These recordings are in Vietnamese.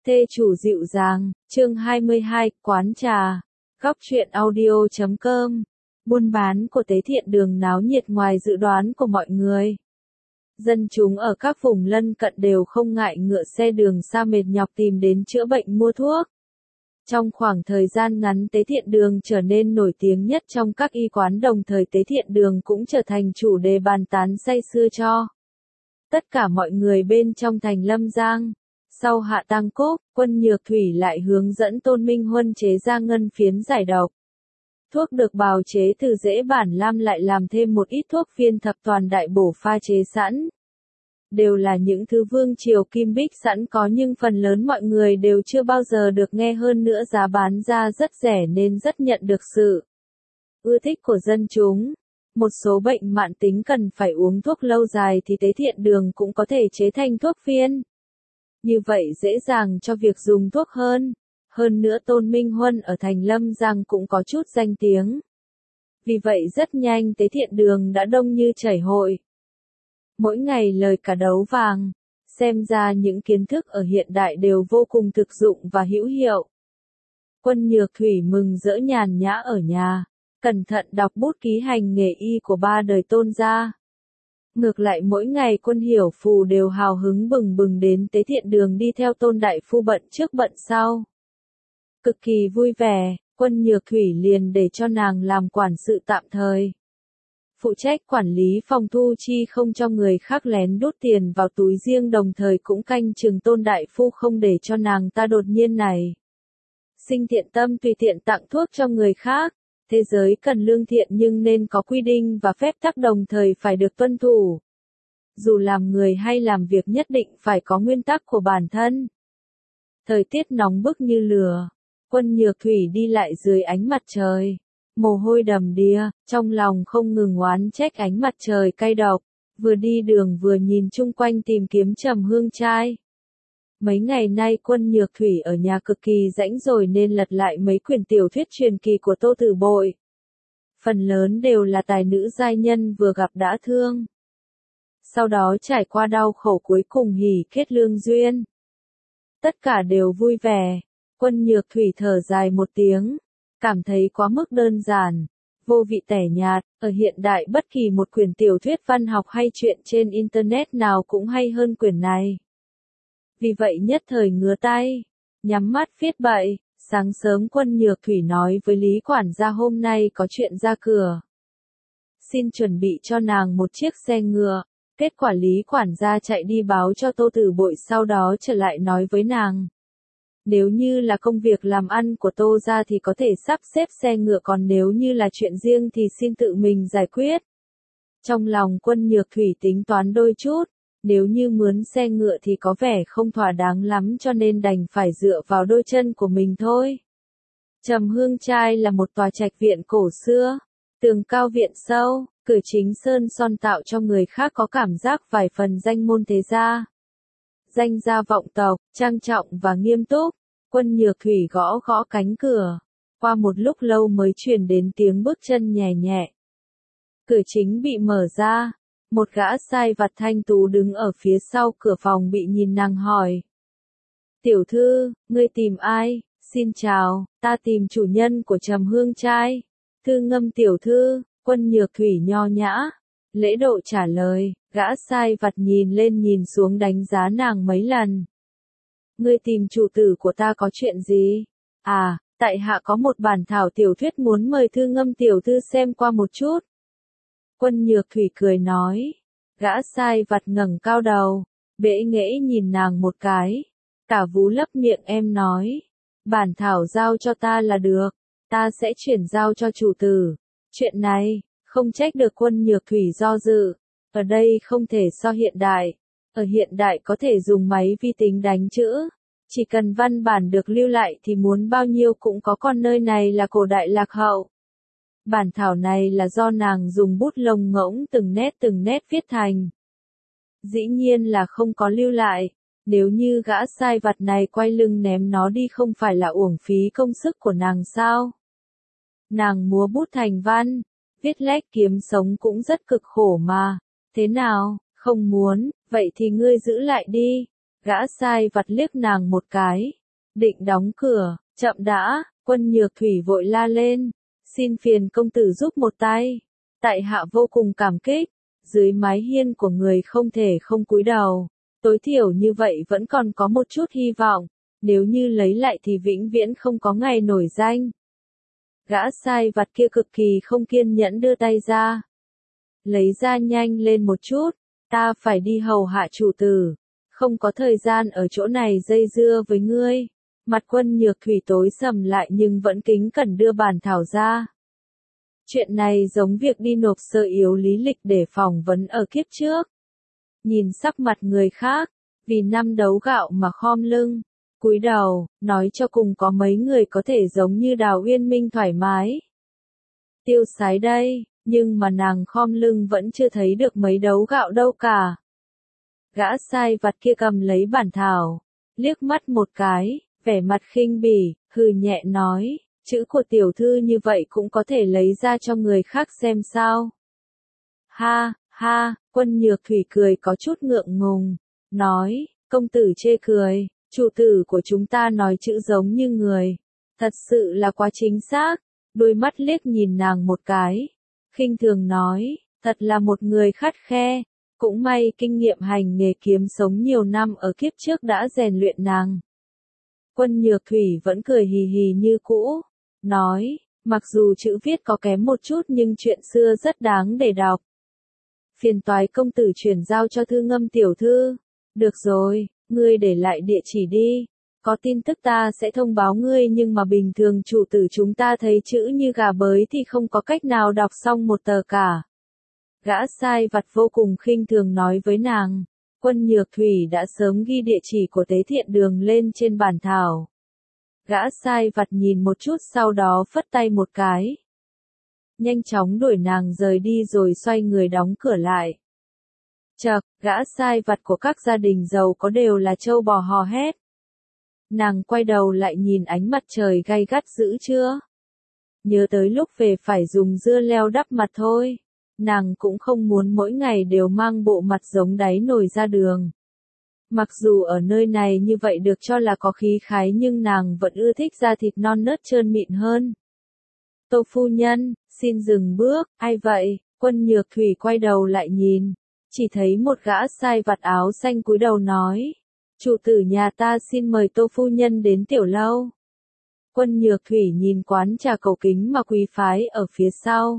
Thê chủ dịu dàng, chương 22, quán trà, góc truyện audio.com. Buôn bán của Tế Thiện Đường náo nhiệt ngoài dự đoán của mọi người. Dân chúng ở các vùng lân cận đều không ngại ngựa xe đường xa mệt nhọc tìm đến chữa bệnh mua thuốc. Trong khoảng thời gian ngắn Tế Thiện Đường trở nên nổi tiếng nhất trong các y quán, đồng thời Tế Thiện Đường cũng trở thành chủ đề bàn tán say sưa cho tất cả mọi người bên trong thành Lâm Giang. Sau hạ tang cốt, Quân Nhược Thủy lại hướng dẫn Tôn Minh Huân chế ra ngân phiến giải độc. Thuốc được bào chế từ rễ bản lam lại làm thêm một ít thuốc viên thập toàn đại bổ pha chế sẵn. Đều là những thứ vương triều kim bích sẵn có, nhưng phần lớn mọi người đều chưa bao giờ được nghe, hơn nữa giá bán ra rất rẻ nên rất nhận được sự ưa thích của dân chúng. Một số bệnh mãn tính cần phải uống thuốc lâu dài thì Tế Thiện Đường cũng có thể chế thành thuốc viên. Như vậy dễ dàng cho việc dùng thuốc hơn. Hơn nữa Tôn Minh Huân ở thành Lâm Giang cũng có chút danh tiếng. Vì vậy rất nhanh Tế Thiện Đường đã đông như chảy hội. Mỗi ngày lời cả đấu vàng. Xem ra những kiến thức ở hiện đại đều vô cùng thực dụng và hữu hiệu. Quân Nhược Thủy mừng rỡ nhàn nhã ở nhà, cẩn thận đọc bút ký hành nghề y của ba đời Tôn gia. Ngược lại mỗi ngày Quân Hiểu Phù đều hào hứng bừng bừng đến Tế Thiện Đường đi theo Tôn đại phu bận trước bận sau. Cực kỳ vui vẻ, Quân Nhược Thủy liền để cho nàng làm quản sự tạm thời. Phụ trách quản lý phòng thu chi không cho người khác lén đút tiền vào túi riêng, đồng thời cũng canh chừng Tôn đại phu không để cho nàng ta đột nhiên này sinh thiện tâm tùy tiện tặng thuốc cho người khác. Thế giới cần lương thiện nhưng nên có quy định và phép tắc đồng thời phải được tuân thủ. Dù làm người hay làm việc nhất định phải có nguyên tắc của bản thân. Thời tiết nóng bức như lửa, Quân Nhược Thủy đi lại dưới ánh mặt trời, mồ hôi đầm đìa, trong lòng không ngừng oán trách ánh mặt trời cay độc, vừa đi đường vừa nhìn chung quanh tìm kiếm Trầm Hương trai. Mấy ngày nay Quân Nhược Thủy ở nhà cực kỳ rãnh rồi nên lật lại mấy quyển tiểu thuyết truyền kỳ của Tô Tử Bội. Phần lớn đều là tài nữ giai nhân vừa gặp đã thương. Sau đó trải qua đau khổ cuối cùng hỉ kết lương duyên. Tất cả đều vui vẻ. Quân Nhược Thủy thở dài một tiếng, cảm thấy quá mức đơn giản, vô vị tẻ nhạt. Ở hiện đại bất kỳ một quyển tiểu thuyết văn học hay chuyện trên internet nào cũng hay hơn quyển này. Vì vậy nhất thời ngứa tay, nhắm mắt viết bậy. Sáng sớm Quân Nhược Thủy nói với Lý quản gia hôm nay có chuyện ra cửa, xin chuẩn bị cho nàng một chiếc xe ngựa. Kết quả Lý quản gia chạy đi báo cho Tô Tử Bội, sau đó trở lại nói với nàng. Nếu như là công việc làm ăn của Tô gia thì có thể sắp xếp xe ngựa, còn nếu như là chuyện riêng thì xin tự mình giải quyết. Trong lòng Quân Nhược Thủy tính toán đôi chút. Nếu như mướn xe ngựa thì có vẻ không thỏa đáng lắm, cho nên đành phải dựa vào đôi chân của mình thôi. Trầm Hương trai là một tòa trạch viện cổ xưa, tường cao viện sâu, cửa chính sơn son tạo cho người khác có cảm giác vài phần danh môn thế gia. Danh gia vọng tộc, trang trọng và nghiêm túc. Quân Nhược Thủy gõ gõ cánh cửa. Qua một lúc lâu mới truyền đến tiếng bước chân nhẹ nhẹ. Cửa chính bị mở ra. Một gã sai vặt thanh tú đứng ở phía sau cửa phòng bị nhìn nàng hỏi. Tiểu thư, ngươi tìm ai? Xin chào, ta tìm chủ nhân của Trầm Hương trai. Thư Ngâm tiểu thư. Quân Nhược Thủy nho nhã, lễ độ trả lời. Gã sai vặt nhìn lên nhìn xuống đánh giá nàng mấy lần. Ngươi tìm chủ tử của ta có chuyện gì? À, tại hạ có một bản thảo tiểu thuyết muốn mời Thư Ngâm tiểu thư xem qua một chút. Quân Nhược Thủy cười nói. Gã sai vặt ngẩng cao đầu, bẽ nghễ nhìn nàng một cái. Cả vú lấp miệng em nói. Bản thảo giao cho ta là được, ta sẽ chuyển giao cho chủ tử. Chuyện này, không trách được Quân Nhược Thủy do dự. Ở đây không thể so hiện đại. Ở hiện đại có thể dùng máy vi tính đánh chữ. Chỉ cần văn bản được lưu lại thì muốn bao nhiêu cũng có, còn nơi này là cổ đại lạc hậu. Bản thảo này là do nàng dùng bút lông ngỗng từng nét viết thành. Dĩ nhiên là không có lưu lại. Nếu như gã sai vặt này quay lưng ném nó đi không phải là uổng phí công sức của nàng sao? Nàng múa bút thành văn, viết lách kiếm sống cũng rất cực khổ mà. Thế nào, không muốn, vậy thì ngươi giữ lại đi. Gã sai vặt liếc nàng một cái, định đóng cửa, chậm đã, Quân Nhược Thủy vội la lên, xin phiền công tử giúp một tay, tại hạ vô cùng cảm kích, dưới mái hiên của người không thể không cúi đầu, tối thiểu như vậy vẫn còn có một chút hy vọng, nếu như lấy lại thì vĩnh viễn không có ngày nổi danh. Gã sai vặt kia cực kỳ không kiên nhẫn đưa tay ra. Lấy ra nhanh lên một chút, ta phải đi hầu hạ chủ tử, không có thời gian ở chỗ này dây dưa với ngươi. Mặt Quân Nhược Thủy tối sầm lại nhưng vẫn kính cẩn đưa bản thảo ra. Chuyện này giống việc đi nộp sơ yếu lý lịch để phỏng vấn ở kiếp trước. Nhìn sắc mặt người khác, vì năm đấu gạo mà khom lưng, cúi đầu, nói cho cùng có mấy người có thể giống như Đào Uyên Minh thoải mái. Tiêu Sái đây, nhưng mà nàng khom lưng vẫn chưa thấy được mấy đấu gạo đâu cả. Gã sai vặt kia cầm lấy bản thảo, liếc mắt một cái, vẻ mặt khinh bỉ, hừ nhẹ nói, chữ của tiểu thư như vậy cũng có thể lấy ra cho người khác xem sao. Ha, ha, Quân Nhược Thủy cười có chút ngượng ngùng, nói, công tử chê cười, chủ tử của chúng ta nói chữ giống như người, thật sự là quá chính xác, đôi mắt liếc nhìn nàng một cái, khinh thường nói, thật là một người khắt khe, cũng may kinh nghiệm hành nghề kiếm sống nhiều năm ở kiếp trước đã rèn luyện nàng. Quân Nhược Thủy vẫn cười hì hì như cũ, nói, mặc dù chữ viết có kém một chút nhưng chuyện xưa rất đáng để đọc. Phiền toái công tử chuyển giao cho Thư Ngâm tiểu thư. Được rồi, ngươi để lại địa chỉ đi. Có tin tức ta sẽ thông báo ngươi nhưng mà bình thường chủ tử chúng ta thấy chữ như gà bới thì không có cách nào đọc xong một tờ cả. Gã sai vặt vô cùng khinh thường nói với nàng. Quân Nhược Thủy đã sớm ghi địa chỉ của Tế Thiện Đường lên trên bản thảo. Gã sai vặt nhìn một chút sau đó phất tay một cái. Nhanh chóng đuổi nàng rời đi rồi xoay người đóng cửa lại. Chậc, gã sai vặt của các gia đình giàu có đều là trâu bò hò hét. Nàng quay đầu lại nhìn ánh mặt trời gay gắt dữ chưa? Nhớ tới lúc về phải dùng dưa leo đắp mặt thôi. Nàng cũng không muốn mỗi ngày đều mang bộ mặt giống đáy nồi ra đường. Mặc dù ở nơi này như vậy được cho là có khí khái nhưng nàng vẫn ưa thích da thịt non nớt trơn mịn hơn. Tô phu nhân, xin dừng bước, ai vậy? Quân Nhược Thủy quay đầu lại nhìn, chỉ thấy một gã sai vặt áo xanh cúi đầu nói, chủ tử nhà ta xin mời Tô phu nhân đến tiểu lâu. Quân Nhược Thủy nhìn quán trà cầu kính mà quý phái ở phía sau.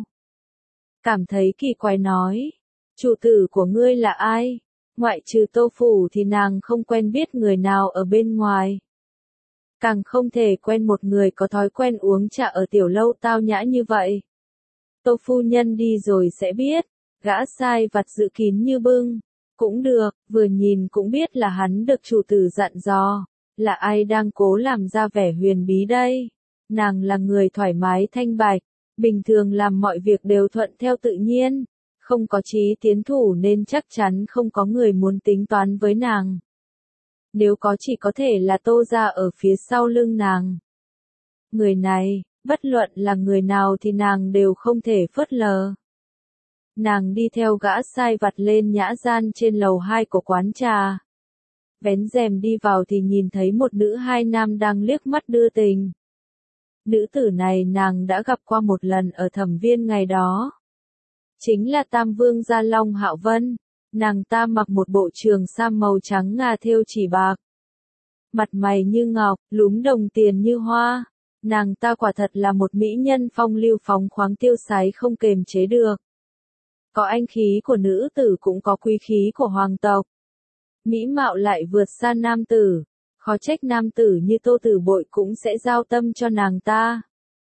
Cảm thấy kỳ quái nói, chủ tử của ngươi là ai? Ngoại trừ Tô phủ thì nàng không quen biết người nào ở bên ngoài. Càng không thể quen một người có thói quen uống trà ở tiểu lâu tao nhã như vậy. Tô phu nhân đi rồi sẽ biết, gã sai vặt giữ kín như bưng. Cũng được, vừa nhìn cũng biết là hắn được chủ tử dặn dò. Là ai đang cố làm ra vẻ huyền bí đây? Nàng là người thoải mái thanh bạch, bình thường làm mọi việc đều thuận theo tự nhiên, không có chí tiến thủ nên chắc chắn không có người muốn tính toán với nàng. Nếu có chỉ có thể là Tô gia ở phía sau lưng nàng. Người này, bất luận là người nào thì nàng đều không thể phớt lờ. Nàng đi theo gã sai vặt lên nhã gian trên lầu 2 của quán trà. Vén rèm đi vào thì nhìn thấy một nữ hai nam đang liếc mắt đưa tình. Nữ tử này nàng đã gặp qua một lần ở Thẩm Viên ngày đó. Chính là Tam Vương gia Long Hạo Vân. Nàng ta mặc một bộ trường sam màu trắng ngà thêu chỉ bạc. Mặt mày như ngọc, lúm đồng tiền như hoa. Nàng ta quả thật là một mỹ nhân phong lưu phóng khoáng tiêu sái không kềm chế được. Có anh khí của nữ tử cũng có quý khí của hoàng tộc. Mỹ mạo lại vượt xa nam tử. Khó trách nam tử như Tô Tử Bội cũng sẽ giao tâm cho nàng ta.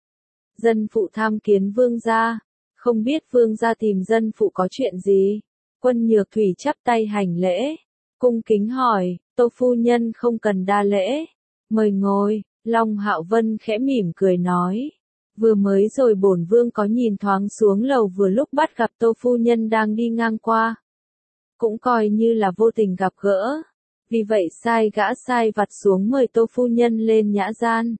Dân phụ tham kiến vương gia. Không biết vương gia tìm dân phụ có chuyện gì? Quân Nhược Thủy chắp tay hành lễ. Cung kính hỏi, Tô phu nhân không cần đa lễ. Mời ngồi, Long Hạo Vân khẽ mỉm cười nói. Vừa mới rồi bổn vương có nhìn thoáng xuống lầu vừa lúc bắt gặp Tô phu nhân đang đi ngang qua. Cũng coi như là vô tình gặp gỡ. Vì vậy sai gã sai vặt xuống mời Tô phu nhân lên nhã gian.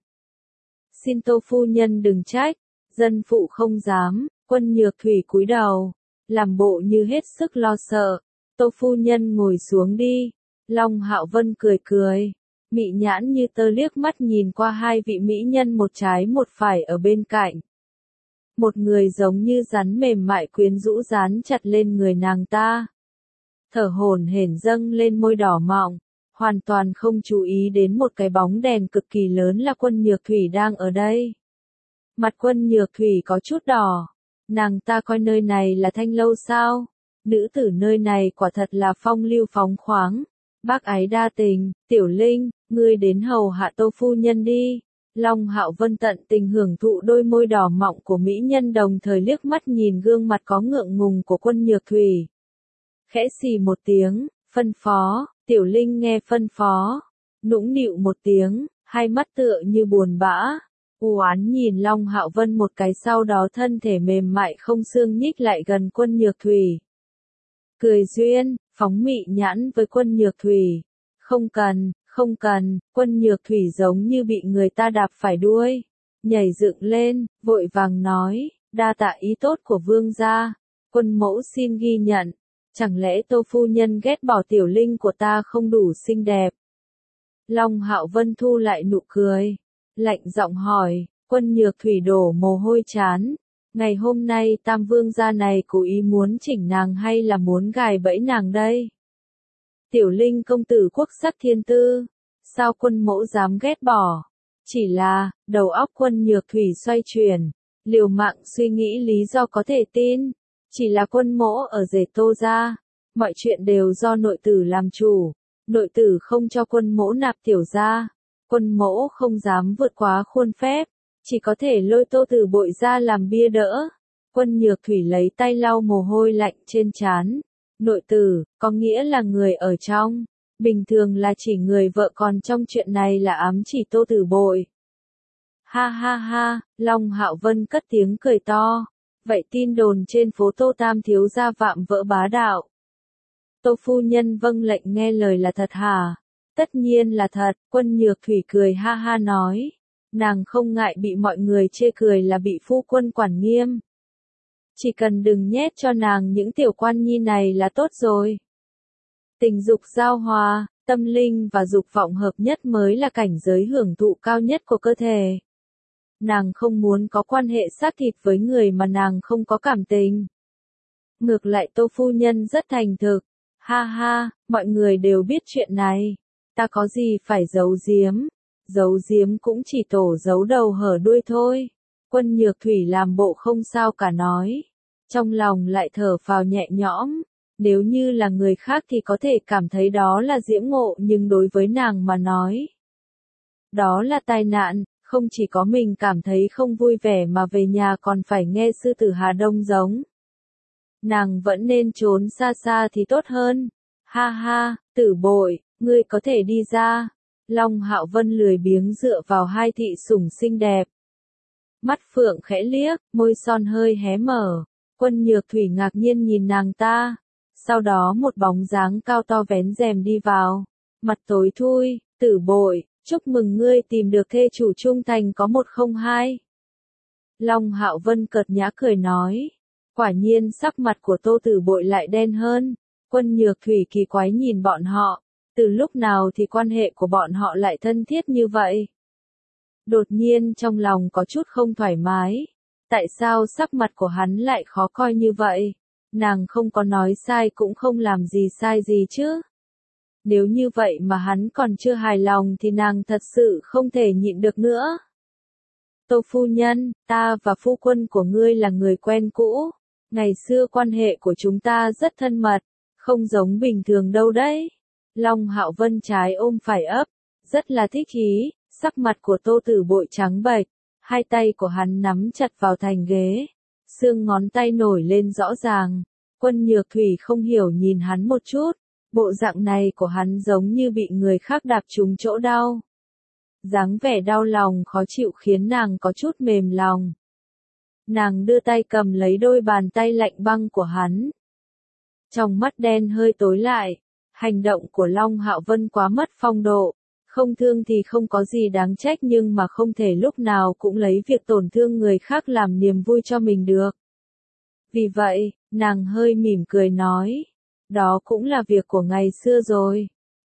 Xin Tô phu nhân đừng trách, dân phụ không dám. Quân Nhược Thủy cúi đầu, làm bộ như hết sức lo sợ. Tô phu nhân ngồi xuống đi. Long Hạo Vân cười cười, mị nhãn như tơ liếc mắt nhìn qua hai vị mỹ nhân một trái một phải ở bên cạnh. Một người giống như rắn mềm mại quyến rũ dán chặt lên người nàng ta. Thở hổn hển dâng lên môi đỏ mọng, hoàn toàn không chú ý đến một cái bóng đèn cực kỳ lớn là Quân Nhược Thủy đang ở đây. Mặt Quân Nhược Thủy có chút đỏ, nàng ta coi nơi này là thanh lâu sao? Nữ tử nơi này quả thật là phong lưu phóng khoáng. Bác ái đa tình, Tiểu Linh, ngươi đến hầu hạ Tô phu nhân đi. Long Hạo Vân tận tình hưởng thụ đôi môi đỏ mọng của mỹ nhân, đồng thời liếc mắt nhìn gương mặt có ngượng ngùng của Quân Nhược Thủy. Khẽ xì một tiếng, phân phó, Tiểu Linh nghe phân phó, nũng nịu một tiếng, hai mắt tựa như buồn bã, u oán nhìn Long Hạo Vân một cái, sau đó thân thể mềm mại không xương nhích lại gần Quân Nhược Thủy. Cười duyên, phóng mị nhãn với Quân Nhược Thủy. Không cần, Quân Nhược Thủy giống như bị người ta đạp phải đuôi. Nhảy dựng lên, vội vàng nói, đa tạ ý tốt của vương gia. Quân mẫu xin ghi nhận. Chẳng lẽ Tô phu nhân ghét bỏ Tiểu Linh của ta không đủ xinh đẹp? Long Hạo Vân thu lại nụ cười. Lạnh giọng hỏi, Quân Nhược Thủy đổ mồ hôi chán. Ngày hôm nay Tam vương gia này cố ý muốn chỉnh nàng hay là muốn gài bẫy nàng đây? Tiểu Linh công tử quốc sắc thiên tư, sao quân mẫu dám ghét bỏ? Chỉ là, đầu óc Quân Nhược Thủy xoay chuyển, liều mạng suy nghĩ lý do có thể tin. Chỉ là quân mẫu ở rể Tô gia, mọi chuyện đều do nội tử làm chủ. Nội tử không cho quân mẫu nạp tiểu gia, quân mẫu không dám vượt quá khuôn phép, chỉ có thể lôi Tô Tử Bội ra làm bia đỡ. Quân Nhược Thủy lấy tay lau mồ hôi lạnh trên trán. Nội tử, có nghĩa là người ở trong, bình thường là chỉ người vợ, còn trong chuyện này là ám chỉ Tô Tử Bội. Ha ha ha, Long Hạo Vân cất tiếng cười to. Vậy tin đồn trên phố Tô Tam thiếu gia vạm vỡ bá đạo. Tô phu nhân vâng lệnh nghe lời là thật hả? Tất nhiên là thật, Quân Nhược Thủy cười ha ha nói. Nàng không ngại bị mọi người chê cười là bị phu quân quản nghiêm. Chỉ cần đừng nhét cho nàng những tiểu quan nhi này là tốt rồi. Tình dục giao hòa, tâm linh và dục vọng hợp nhất mới là cảnh giới hưởng thụ cao nhất của cơ thể. Nàng không muốn có quan hệ xác thịt với người mà nàng không có cảm tình. Ngược lại Tô phu nhân rất thành thực. Ha ha, mọi người đều biết chuyện này. Ta có gì phải giấu giếm? Giấu giếm cũng chỉ tổ giấu đầu hở đuôi thôi. Quân Nhược Thủy làm bộ không sao cả nói. Trong lòng lại thở phào nhẹ nhõm. Nếu như là người khác thì có thể cảm thấy đó là diễm ngộ, nhưng đối với nàng mà nói, đó là tai nạn. Không chỉ có mình cảm thấy không vui vẻ mà về nhà còn phải nghe sư tử Hà Đông giống. Nàng vẫn nên trốn xa xa thì tốt hơn. Ha ha, Tử Bội, ngươi có thể đi ra. Long Hạo Vân lười biếng dựa vào hai thị sủng xinh đẹp. Mắt phượng khẽ liếc, môi son hơi hé mở. Quân Nhược Thủy ngạc nhiên nhìn nàng ta. Sau đó một bóng dáng cao to vén rèm đi vào. Mặt tối thui, Tử Bội, chúc mừng ngươi tìm được thê chủ trung thành có 102. Long Hạo Vân cợt nhã cười nói. Quả nhiên sắc mặt của Tô Tử Bội lại đen hơn. Quân Nhược Thủy kỳ quái nhìn bọn họ. Từ lúc nào thì quan hệ của bọn họ lại thân thiết như vậy? Đột nhiên trong lòng có chút không thoải mái. Tại sao sắc mặt của hắn lại khó coi như vậy? Nàng không có nói sai cũng không làm gì sai gì chứ. Nếu như vậy mà hắn còn chưa hài lòng thì nàng thật sự không thể nhịn được nữa. Tô phu nhân, ta và phu quân của ngươi là người quen cũ. Ngày xưa quan hệ của chúng ta rất thân mật, không giống bình thường đâu đấy. Long Hạo Vân trái ôm phải ấp, rất là thích ý, sắc mặt của Tô Tử Bội trắng bệch, hai tay của hắn nắm chặt vào thành ghế, xương ngón tay nổi lên rõ ràng. Quân Nhược Thủy không hiểu nhìn hắn một chút, bộ dạng này của hắn giống như bị người khác đạp trúng chỗ đau. Dáng vẻ đau lòng khó chịu khiến nàng có chút mềm lòng. Nàng đưa tay cầm lấy đôi bàn tay lạnh băng của hắn. Trong mắt đen hơi tối lại, hành động của Long Hạo Vân quá mất phong độ. Không thương thì không có gì đáng trách, nhưng mà không thể lúc nào cũng lấy việc tổn thương người khác làm niềm vui cho mình được. Vì vậy, nàng hơi mỉm cười nói, đó cũng là việc của ngày xưa rồi.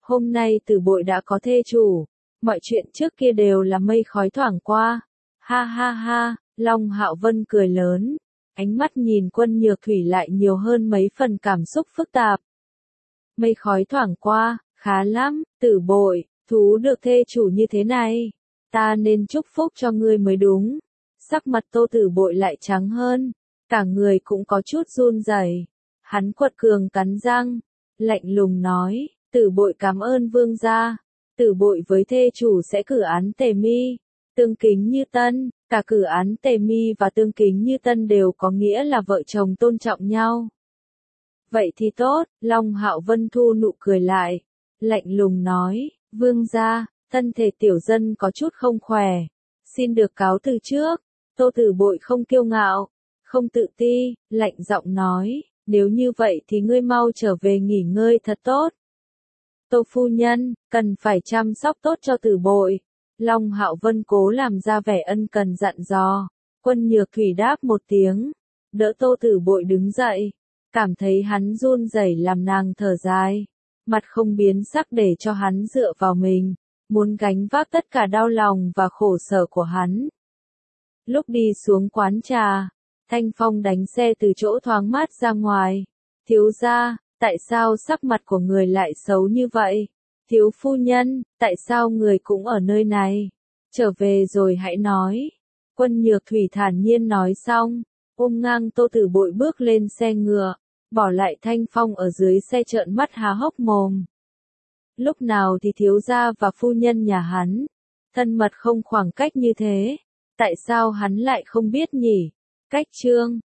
Hôm nay Tử Bội đã có thê chủ, mọi chuyện trước kia đều là mây khói thoảng qua. Ha ha ha, Long Hạo Vân cười lớn, ánh mắt nhìn Quân Nhược Thủy lại nhiều hơn mấy phần cảm xúc phức tạp. Mây khói thoảng qua, khá lắm, Tử Bội, thú được thê chủ như thế này, ta nên chúc phúc cho ngươi mới đúng. Sắc mặt Tô Tử Bội lại trắng hơn, cả người cũng có chút run rẩy. Hắn quật cường cắn răng, lạnh lùng nói, Tử Bội cảm ơn vương gia, Tử Bội với thê chủ sẽ cử án Tề Mi, Tương Kính Như Tân, cả cử án Tề Mi và Tương Kính Như Tân đều có nghĩa là vợ chồng tôn trọng nhau. Vậy thì tốt, Long Hạo Vân thu nụ cười lại, lạnh lùng nói, vương gia, thân thể tiểu dân có chút không khỏe, xin được cáo từ trước. Tô Tử Bội không kiêu ngạo, không tự ti, lạnh giọng nói, nếu như vậy thì ngươi mau trở về nghỉ ngơi thật tốt. Tô phu nhân, cần phải chăm sóc tốt cho Tử Bội. Long Hạo Vân cố làm ra vẻ ân cần dặn dò. Quân Nhược Thủy đáp một tiếng, đỡ Tô Tử Bội đứng dậy, cảm thấy hắn run rẩy làm nàng thở dài, mặt không biến sắc để cho hắn dựa vào mình, muốn gánh vác tất cả đau lòng và khổ sở của hắn. Lúc đi xuống quán trà, Thanh Phong đánh xe từ chỗ thoáng mát ra ngoài. Thiếu gia, tại sao sắc mặt của người lại xấu như vậy? Thiếu phu nhân, tại sao người cũng ở nơi này? Trở về rồi hãy nói. Quân Nhược Thủy thản nhiên nói xong, ôm ngang Tô Tử Bội bước lên xe ngựa, bỏ lại Thanh Phong ở dưới xe trợn mắt há hốc mồm. Lúc nào thì thiếu gia và phu nhân nhà hắn, thân mật không khoảng cách như thế, tại sao hắn lại không biết nhỉ? Cách chương